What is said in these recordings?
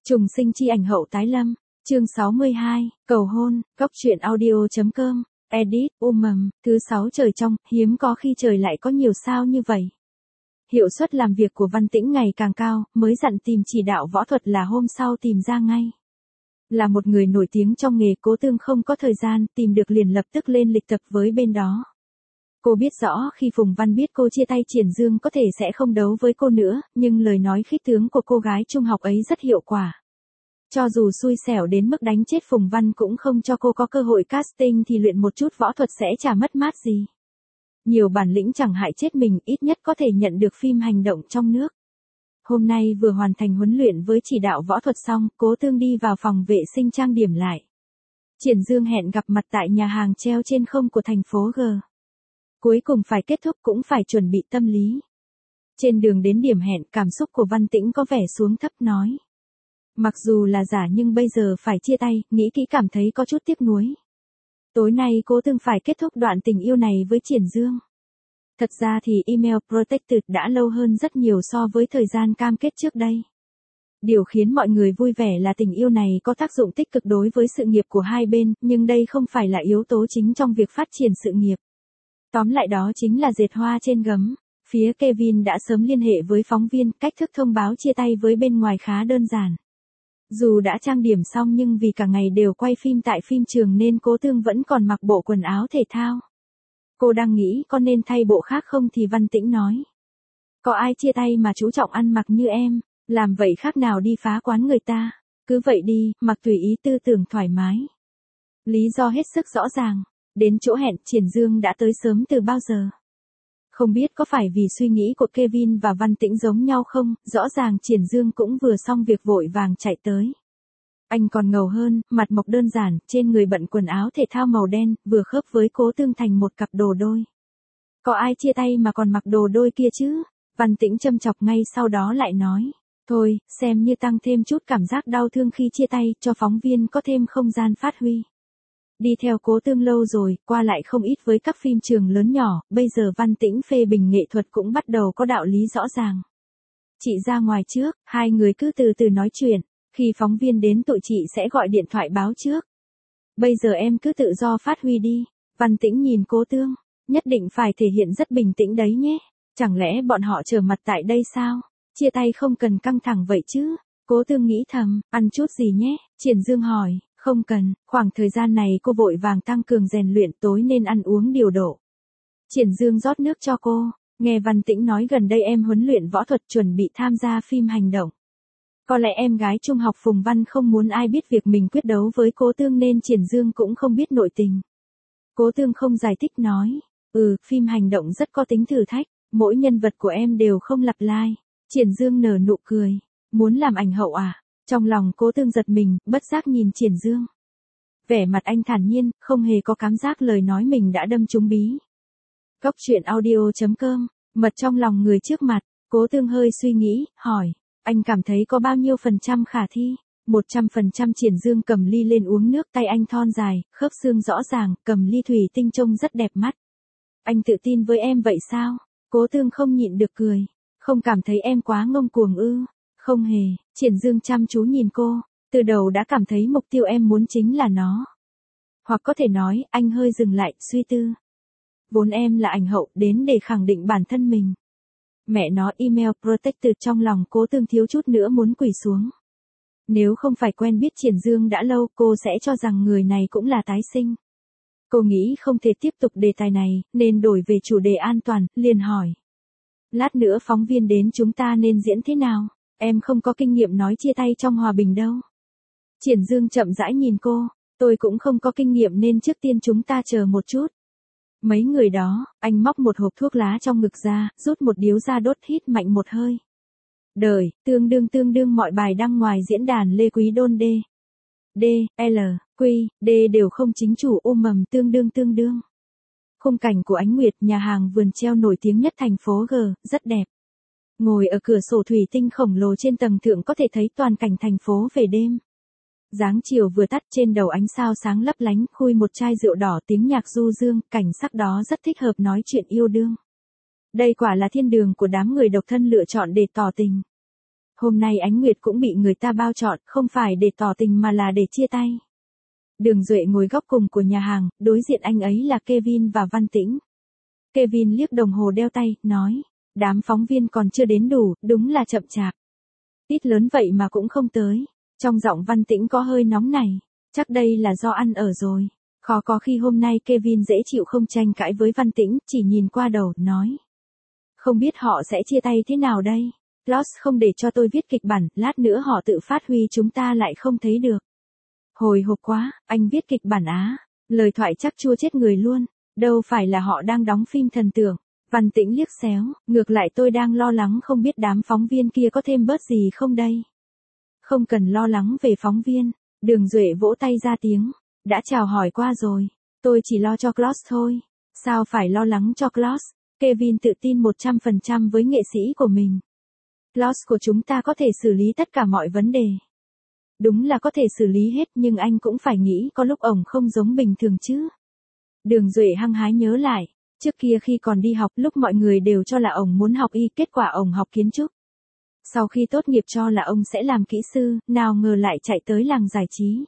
Trùng sinh chi ảnh hậu tái lâm, chương 62, cầu hôn, góc truyện audio.com, edit, thứ 6 trời trong, hiếm có khi trời lại có nhiều sao như vậy. Hiệu suất làm việc của Văn Tĩnh ngày càng cao, mới dặn tìm chỉ đạo võ thuật là hôm sau tìm ra ngay. Là một người nổi tiếng trong nghề, Cố Tương không có thời gian, tìm được liền lập tức lên lịch tập với bên đó. Cô biết rõ khi Phùng Văn biết cô chia tay Triển Dương có thể sẽ không đấu với cô nữa, nhưng lời nói khích tướng của cô gái trung học ấy rất hiệu quả. Cho dù xui xẻo đến mức đánh chết Phùng Văn cũng không cho cô có cơ hội casting thì luyện một chút võ thuật sẽ chả mất mát gì. Nhiều bản lĩnh chẳng hại chết mình, ít nhất có thể nhận được phim hành động trong nước. Hôm nay vừa hoàn thành huấn luyện với chỉ đạo võ thuật xong, Cố Tương đi vào phòng vệ sinh trang điểm lại. Triển Dương hẹn gặp mặt tại nhà hàng treo trên không của thành phố G. Cuối cùng phải kết thúc cũng phải chuẩn bị tâm lý. Trên đường đến điểm hẹn, cảm xúc của Văn Tĩnh có vẻ xuống thấp nói. Mặc dù là giả nhưng bây giờ phải chia tay, nghĩ kỹ cảm thấy có chút tiếc nuối. Tối nay Cố Tương phải kết thúc đoạn tình yêu này với Triển Dương. Thật ra thì email protected đã lâu hơn rất nhiều so với thời gian cam kết trước đây. Điều khiến mọi người vui vẻ là tình yêu này có tác dụng tích cực đối với sự nghiệp của hai bên, nhưng đây không phải là yếu tố chính trong việc phát triển sự nghiệp. Tóm lại đó chính là dệt hoa trên gấm. Phía Kevin đã sớm liên hệ với phóng viên, cách thức thông báo chia tay với bên ngoài khá đơn giản. Dù đã trang điểm xong nhưng vì cả ngày đều quay phim tại phim trường nên Cố Tương vẫn còn mặc bộ quần áo thể thao. Cô đang nghĩ có nên thay bộ khác không thì Văn Tĩnh nói. Có ai chia tay mà chú trọng ăn mặc như em, làm vậy khác nào đi phá quán người ta, cứ vậy đi, mặc tùy ý tư tưởng thoải mái. Lý do hết sức rõ ràng, đến chỗ hẹn Triển Dương đã tới sớm từ bao giờ. Không biết có phải vì suy nghĩ của Kevin và Văn Tĩnh giống nhau không, rõ ràng Triển Dương cũng vừa xong việc vội vàng chạy tới. Anh còn ngầu hơn, mặt mộc đơn giản, trên người bận quần áo thể thao màu đen, vừa khớp với Cố Tương thành một cặp đồ đôi. Có ai chia tay mà còn mặc đồ đôi kia chứ? Văn Tĩnh châm chọc ngay sau đó lại nói. Thôi, xem như tăng thêm chút cảm giác đau thương khi chia tay, cho phóng viên có thêm không gian phát huy. Đi theo Cố Tương lâu rồi, qua lại không ít với các phim trường lớn nhỏ, bây giờ Văn Tĩnh phê bình nghệ thuật cũng bắt đầu có đạo lý rõ ràng. Chị ra ngoài trước, hai người cứ từ từ nói chuyện, khi phóng viên đến tụi chị sẽ gọi điện thoại báo trước. Bây giờ em cứ tự do phát huy đi. Văn Tĩnh nhìn Cố Tương, nhất định phải thể hiện rất bình tĩnh đấy nhé. Chẳng lẽ bọn họ trở mặt tại đây sao? Chia tay không cần căng thẳng vậy chứ? Cố Tương nghĩ thầm, ăn chút gì nhé? Triển Dương hỏi. Không cần, khoảng thời gian này cô vội vàng tăng cường rèn luyện, tối nên ăn uống điều độ. Triển Dương rót nước cho cô, nghe Văn Tĩnh nói gần đây em huấn luyện võ thuật chuẩn bị tham gia phim hành động. Có lẽ em gái trung học Phùng Văn không muốn ai biết việc mình quyết đấu với Cố Tương nên Triển Dương cũng không biết nội tình. Cố Tương không giải thích nói, phim hành động rất có tính thử thách, mỗi nhân vật của em đều không lặp lai. Triển Dương nở nụ cười, muốn làm ảnh hậu à? Trong lòng Cố Tương giật mình, bất giác nhìn Triển Dương. Vẻ mặt anh thản nhiên, không hề có cảm giác lời nói mình đã đâm trúng bí. Góc truyện audio.com, mật trong lòng người trước mặt, Cố Tương hơi suy nghĩ, hỏi, anh cảm thấy có bao nhiêu % khả thi? 100%. Triển Dương cầm ly lên uống nước, tay anh thon dài, khớp xương rõ ràng, cầm ly thủy tinh trông rất đẹp mắt. Anh tự tin với em vậy sao? Cố Tương không nhịn được cười, không cảm thấy em quá ngông cuồng ư? Không hề. Triển Dương chăm chú nhìn cô, từ đầu đã cảm thấy mục tiêu em muốn chính là nó. Hoặc có thể nói, anh hơi dừng lại, suy tư. Vốn em là ảnh hậu, đến để khẳng định bản thân mình. Mẹ nó, email protected, trong lòng Cố Tương thiếu chút nữa muốn quỳ xuống. Nếu không phải quen biết Triển Dương đã lâu, cô sẽ cho rằng người này cũng là tái sinh. Cô nghĩ không thể tiếp tục đề tài này, nên đổi về chủ đề an toàn, liền hỏi. Lát nữa phóng viên đến chúng ta nên diễn thế nào? Em không có kinh nghiệm nói chia tay trong hòa bình đâu. Triển Dương chậm rãi nhìn cô, tôi cũng không có kinh nghiệm nên trước tiên chúng ta chờ một chút. Mấy người đó, anh móc một hộp thuốc lá trong ngực ra, rút một điếu ra đốt hít mạnh một hơi. Đời, tương đương mọi bài đăng ngoài diễn đàn Lê Quý Đôn D, L, Q, D đều không chính chủ tương đương. Khung cảnh của Ánh Nguyệt, nhà hàng vườn treo nổi tiếng nhất thành phố G, rất đẹp. Ngồi ở cửa sổ thủy tinh khổng lồ trên tầng thượng có thể thấy toàn cảnh thành phố về đêm. Dáng chiều vừa tắt, trên đầu ánh sao sáng lấp lánh, khui một chai rượu đỏ, tiếng nhạc du dương, cảnh sắc đó rất thích hợp nói chuyện yêu đương. Đây quả là thiên đường của đám người độc thân lựa chọn để tỏ tình. Hôm nay Ánh Nguyệt cũng bị người ta bao trọn, không phải để tỏ tình mà là để chia tay. Đường Duệ ngồi góc cùng của nhà hàng, đối diện anh ấy là Kevin và Văn Tĩnh. Kevin liếc đồng hồ đeo tay, nói, đám phóng viên còn chưa đến đủ, đúng là chậm chạp. Tít lớn vậy mà cũng không tới. Trong giọng Văn Tĩnh có hơi nóng này, chắc đây là do ăn ở rồi. Khó có khi hôm nay Kevin dễ chịu không tranh cãi với Văn Tĩnh, chỉ nhìn qua đầu, nói. Không biết họ sẽ chia tay thế nào đây? Lost không để cho tôi viết kịch bản, lát nữa họ tự phát huy chúng ta lại không thấy được. Hồi hộp quá, anh viết kịch bản á. Lời thoại chắc chua chết người luôn. Đâu phải là họ đang đóng phim thần tượng. Văn Tĩnh liếc xéo, ngược lại tôi đang lo lắng không biết đám phóng viên kia có thêm bớt gì không đây. Không cần lo lắng về phóng viên. Đường Duệ vỗ tay ra tiếng. Đã chào hỏi qua rồi. Tôi chỉ lo cho Klaus thôi. Sao phải lo lắng cho Klaus? Kevin tự tin 100% với nghệ sĩ của mình. Klaus của chúng ta có thể xử lý tất cả mọi vấn đề. Đúng là có thể xử lý hết nhưng anh cũng phải nghĩ có lúc ổng không giống bình thường chứ. Đường Duệ hăng hái nhớ lại. Trước kia khi còn đi học lúc mọi người đều cho là ổng muốn học y, kết quả ổng học kiến trúc. Sau khi tốt nghiệp cho là ông sẽ làm kỹ sư, nào ngờ lại chạy tới làng giải trí.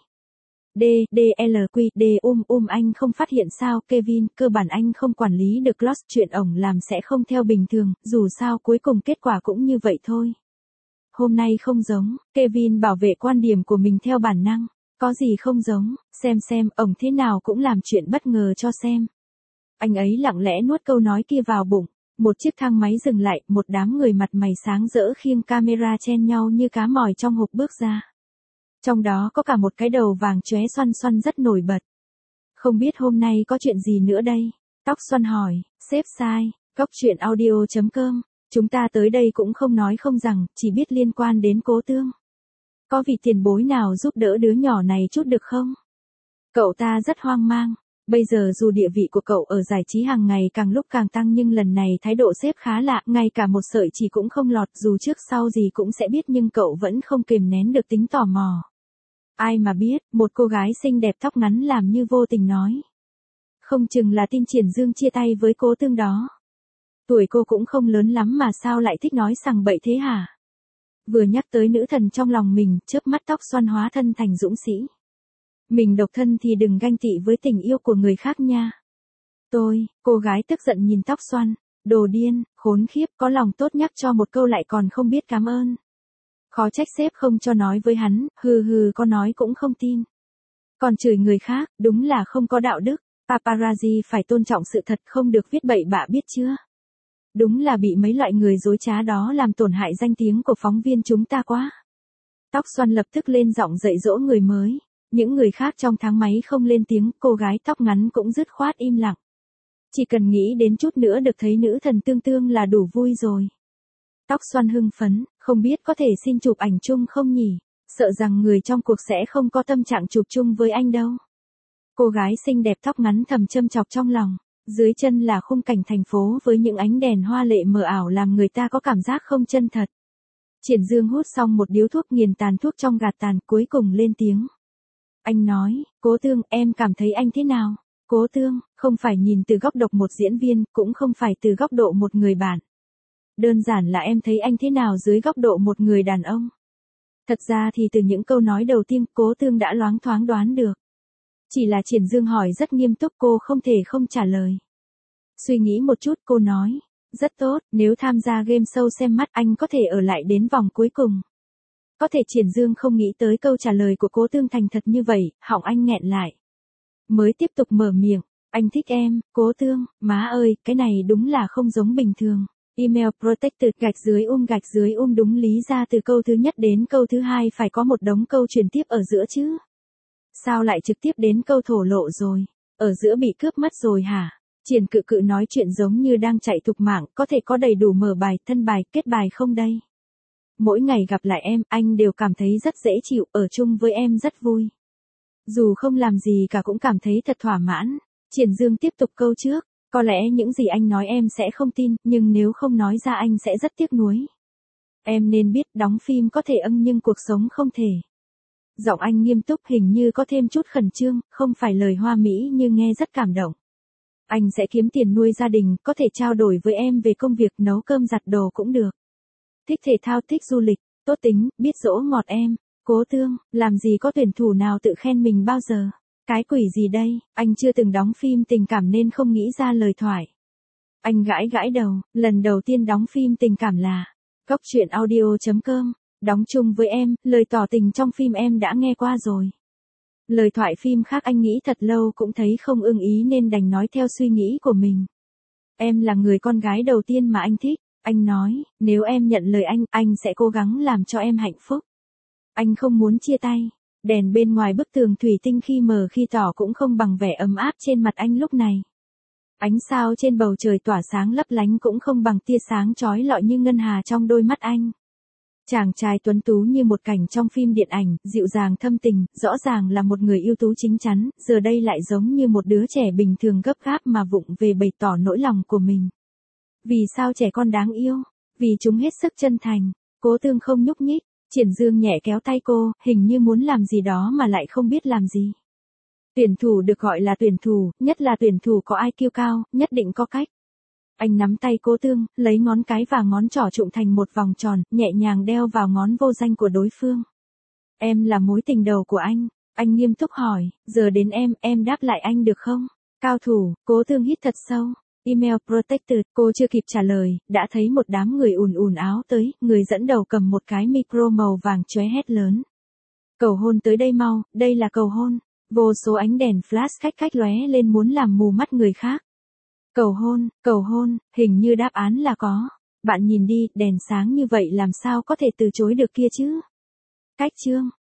D, anh không phát hiện sao Kevin, cơ bản anh không quản lý được Lost, chuyện ổng làm sẽ không theo bình thường, dù sao cuối cùng kết quả cũng như vậy thôi. Hôm nay không giống, Kevin bảo vệ quan điểm của mình theo bản năng, có gì không giống, xem, ổng thế nào cũng làm chuyện bất ngờ cho xem. Anh ấy lặng lẽ nuốt câu nói kia vào bụng, một chiếc thang máy dừng lại, một đám người mặt mày sáng rỡ khiêng camera chen nhau như cá mòi trong hộp bước ra. Trong đó có cả một cái đầu vàng chóe xoăn xoăn rất nổi bật. Không biết hôm nay có chuyện gì nữa đây? Tóc xoăn hỏi, sếp sai, góc chuyện audio.com. Chúng ta tới đây cũng không nói không rằng, chỉ biết liên quan đến Cố Tương. Có vị tiền bối nào giúp đỡ đứa nhỏ này chút được không? Cậu ta rất hoang mang. Bây giờ dù địa vị của cậu ở giải trí hàng ngày càng lúc càng tăng nhưng lần này thái độ sếp khá lạ, ngay cả một sợi chỉ cũng không lọt, dù trước sau gì cũng sẽ biết nhưng cậu vẫn không kìm nén được tính tò mò. Ai mà biết, một cô gái xinh đẹp tóc ngắn làm như vô tình nói. Không chừng là tin Triển Dương chia tay với Cố Tương đó. Tuổi cô cũng không lớn lắm mà sao lại thích nói sằng bậy thế hả? Vừa nhắc tới nữ thần trong lòng mình, chớp mắt tóc xoăn hóa thân thành dũng sĩ. Mình độc thân thì đừng ganh tị với tình yêu của người khác nha. Cô gái tức giận nhìn tóc xoăn, đồ điên, khốn khiếp, có lòng tốt nhắc cho một câu lại còn không biết cảm ơn. Khó trách sếp không cho nói với hắn, có nói cũng không tin. Còn chửi người khác, đúng là không có đạo đức, paparazzi phải tôn trọng sự thật không được viết bậy bạ biết chưa. Đúng là bị mấy loại người dối trá đó làm tổn hại danh tiếng của phóng viên chúng ta quá. Tóc xoăn lập tức lên giọng dạy dỗ người mới. Những người khác trong thang máy không lên tiếng, cô gái tóc ngắn cũng dứt khoát im lặng. Chỉ cần nghĩ đến chút nữa được thấy nữ thần Tương là đủ vui rồi. Tóc xoăn hưng phấn, không biết có thể xin chụp ảnh chung không nhỉ? Sợ rằng người trong cuộc sẽ không có tâm trạng chụp chung với anh đâu. Cô gái xinh đẹp tóc ngắn thầm châm chọc trong lòng. Dưới chân là khung cảnh thành phố với những ánh đèn hoa lệ mờ ảo làm người ta có cảm giác không chân thật. Triển Dương hút xong một điếu thuốc nghiền tàn thuốc trong gạt tàn, cuối cùng lên tiếng. Anh nói, Cố Tương, em cảm thấy anh thế nào? Cố Tương, không phải nhìn từ góc độ một diễn viên, cũng không phải từ góc độ một người bạn. Đơn giản là em thấy anh thế nào dưới góc độ một người đàn ông. Thật ra thì từ những câu nói đầu tiên, Cố Tương đã loáng thoáng đoán được. Chỉ là Triển Dương hỏi rất nghiêm túc, cô không thể không trả lời. Suy nghĩ một chút, cô nói, rất tốt, nếu tham gia game show xem mắt anh có thể ở lại đến vòng cuối cùng. Có thể Triển Dương không nghĩ tới câu trả lời của Cố Tương thành thật như vậy, họng anh nghẹn lại. Mới tiếp tục mở miệng, anh thích em, Cố Tương, má ơi, cái này đúng là không giống bình thường. Email protected gạch dưới đúng lý ra từ câu thứ nhất đến câu thứ hai phải có một đống câu truyền tiếp ở giữa chứ. Sao lại trực tiếp đến câu thổ lộ rồi, ở giữa bị cướp mất rồi hả? Triển Cự nói chuyện giống như đang chạy thục mạng, có thể có đầy đủ mở bài, thân bài, kết bài không đây? Mỗi ngày gặp lại em, anh đều cảm thấy rất dễ chịu, ở chung với em rất vui. Dù không làm gì cả cũng cảm thấy thật thỏa mãn. Triển Dương tiếp tục câu trước, có lẽ những gì anh nói em sẽ không tin, nhưng nếu không nói ra anh sẽ rất tiếc nuối. Em nên biết đóng phim có thể nhưng cuộc sống không thể. Giọng anh nghiêm túc hình như có thêm chút khẩn trương, không phải lời hoa mỹ nhưng nghe rất cảm động. Anh sẽ kiếm tiền nuôi gia đình, có thể trao đổi với em về công việc nấu cơm giặt đồ cũng được. Thích thể thao, thích du lịch, tốt tính, biết dỗ ngọt em. Cố Tương, làm gì có tuyển thủ nào tự khen mình bao giờ. Cái quỷ gì đây, anh chưa từng đóng phim tình cảm nên không nghĩ ra lời thoại. Anh gãi gãi đầu, lần đầu tiên đóng phim tình cảm là Cốc truyện audio.com, đóng chung với em, lời tỏ tình trong phim em đã nghe qua rồi. Lời thoại phim khác anh nghĩ thật lâu cũng thấy không ưng ý nên đành nói theo suy nghĩ của mình. Em là người con gái đầu tiên mà anh thích, anh nói, nếu em nhận lời anh sẽ cố gắng làm cho em hạnh phúc. Anh không muốn chia tay. Đèn bên ngoài bức tường thủy tinh khi mờ khi tỏ cũng không bằng vẻ ấm áp trên mặt anh lúc này. Ánh sao trên bầu trời tỏa sáng lấp lánh cũng không bằng tia sáng chói lọi như ngân hà trong đôi mắt anh. Chàng trai tuấn tú như một cảnh trong phim điện ảnh, dịu dàng thâm tình, rõ ràng là một người ưu tú chính chắn, giờ đây lại giống như một đứa trẻ bình thường gấp gáp mà vụng về bày tỏ nỗi lòng của mình. Vì sao trẻ con đáng yêu? Vì chúng hết sức chân thành. Cố Tương không nhúc nhích, Triển Dương nhẹ kéo tay cô, hình như muốn làm gì đó mà lại không biết làm gì. Tuyển thủ được gọi là tuyển thủ, nhất là tuyển thủ có IQ cao, nhất định có cách. Anh nắm tay Cố Tương, lấy ngón cái và ngón trỏ trụm thành một vòng tròn, nhẹ nhàng đeo vào ngón vô danh của đối phương. Em là mối tình đầu của anh nghiêm túc hỏi, giờ đến em đáp lại anh được không? Cao thủ, Cố Tương hít thật sâu. Email protected, cô chưa kịp trả lời, đã thấy một đám người ùn áo tới, người dẫn đầu cầm một cái micro màu vàng chóe hét lớn. Cầu hôn tới đây mau, đây là cầu hôn. Vô số ánh đèn flash khách lóe lên muốn làm mù mắt người khác. Cầu hôn, hình như đáp án là có. Bạn nhìn đi, đèn sáng như vậy làm sao có thể từ chối được kia chứ? Cách chương.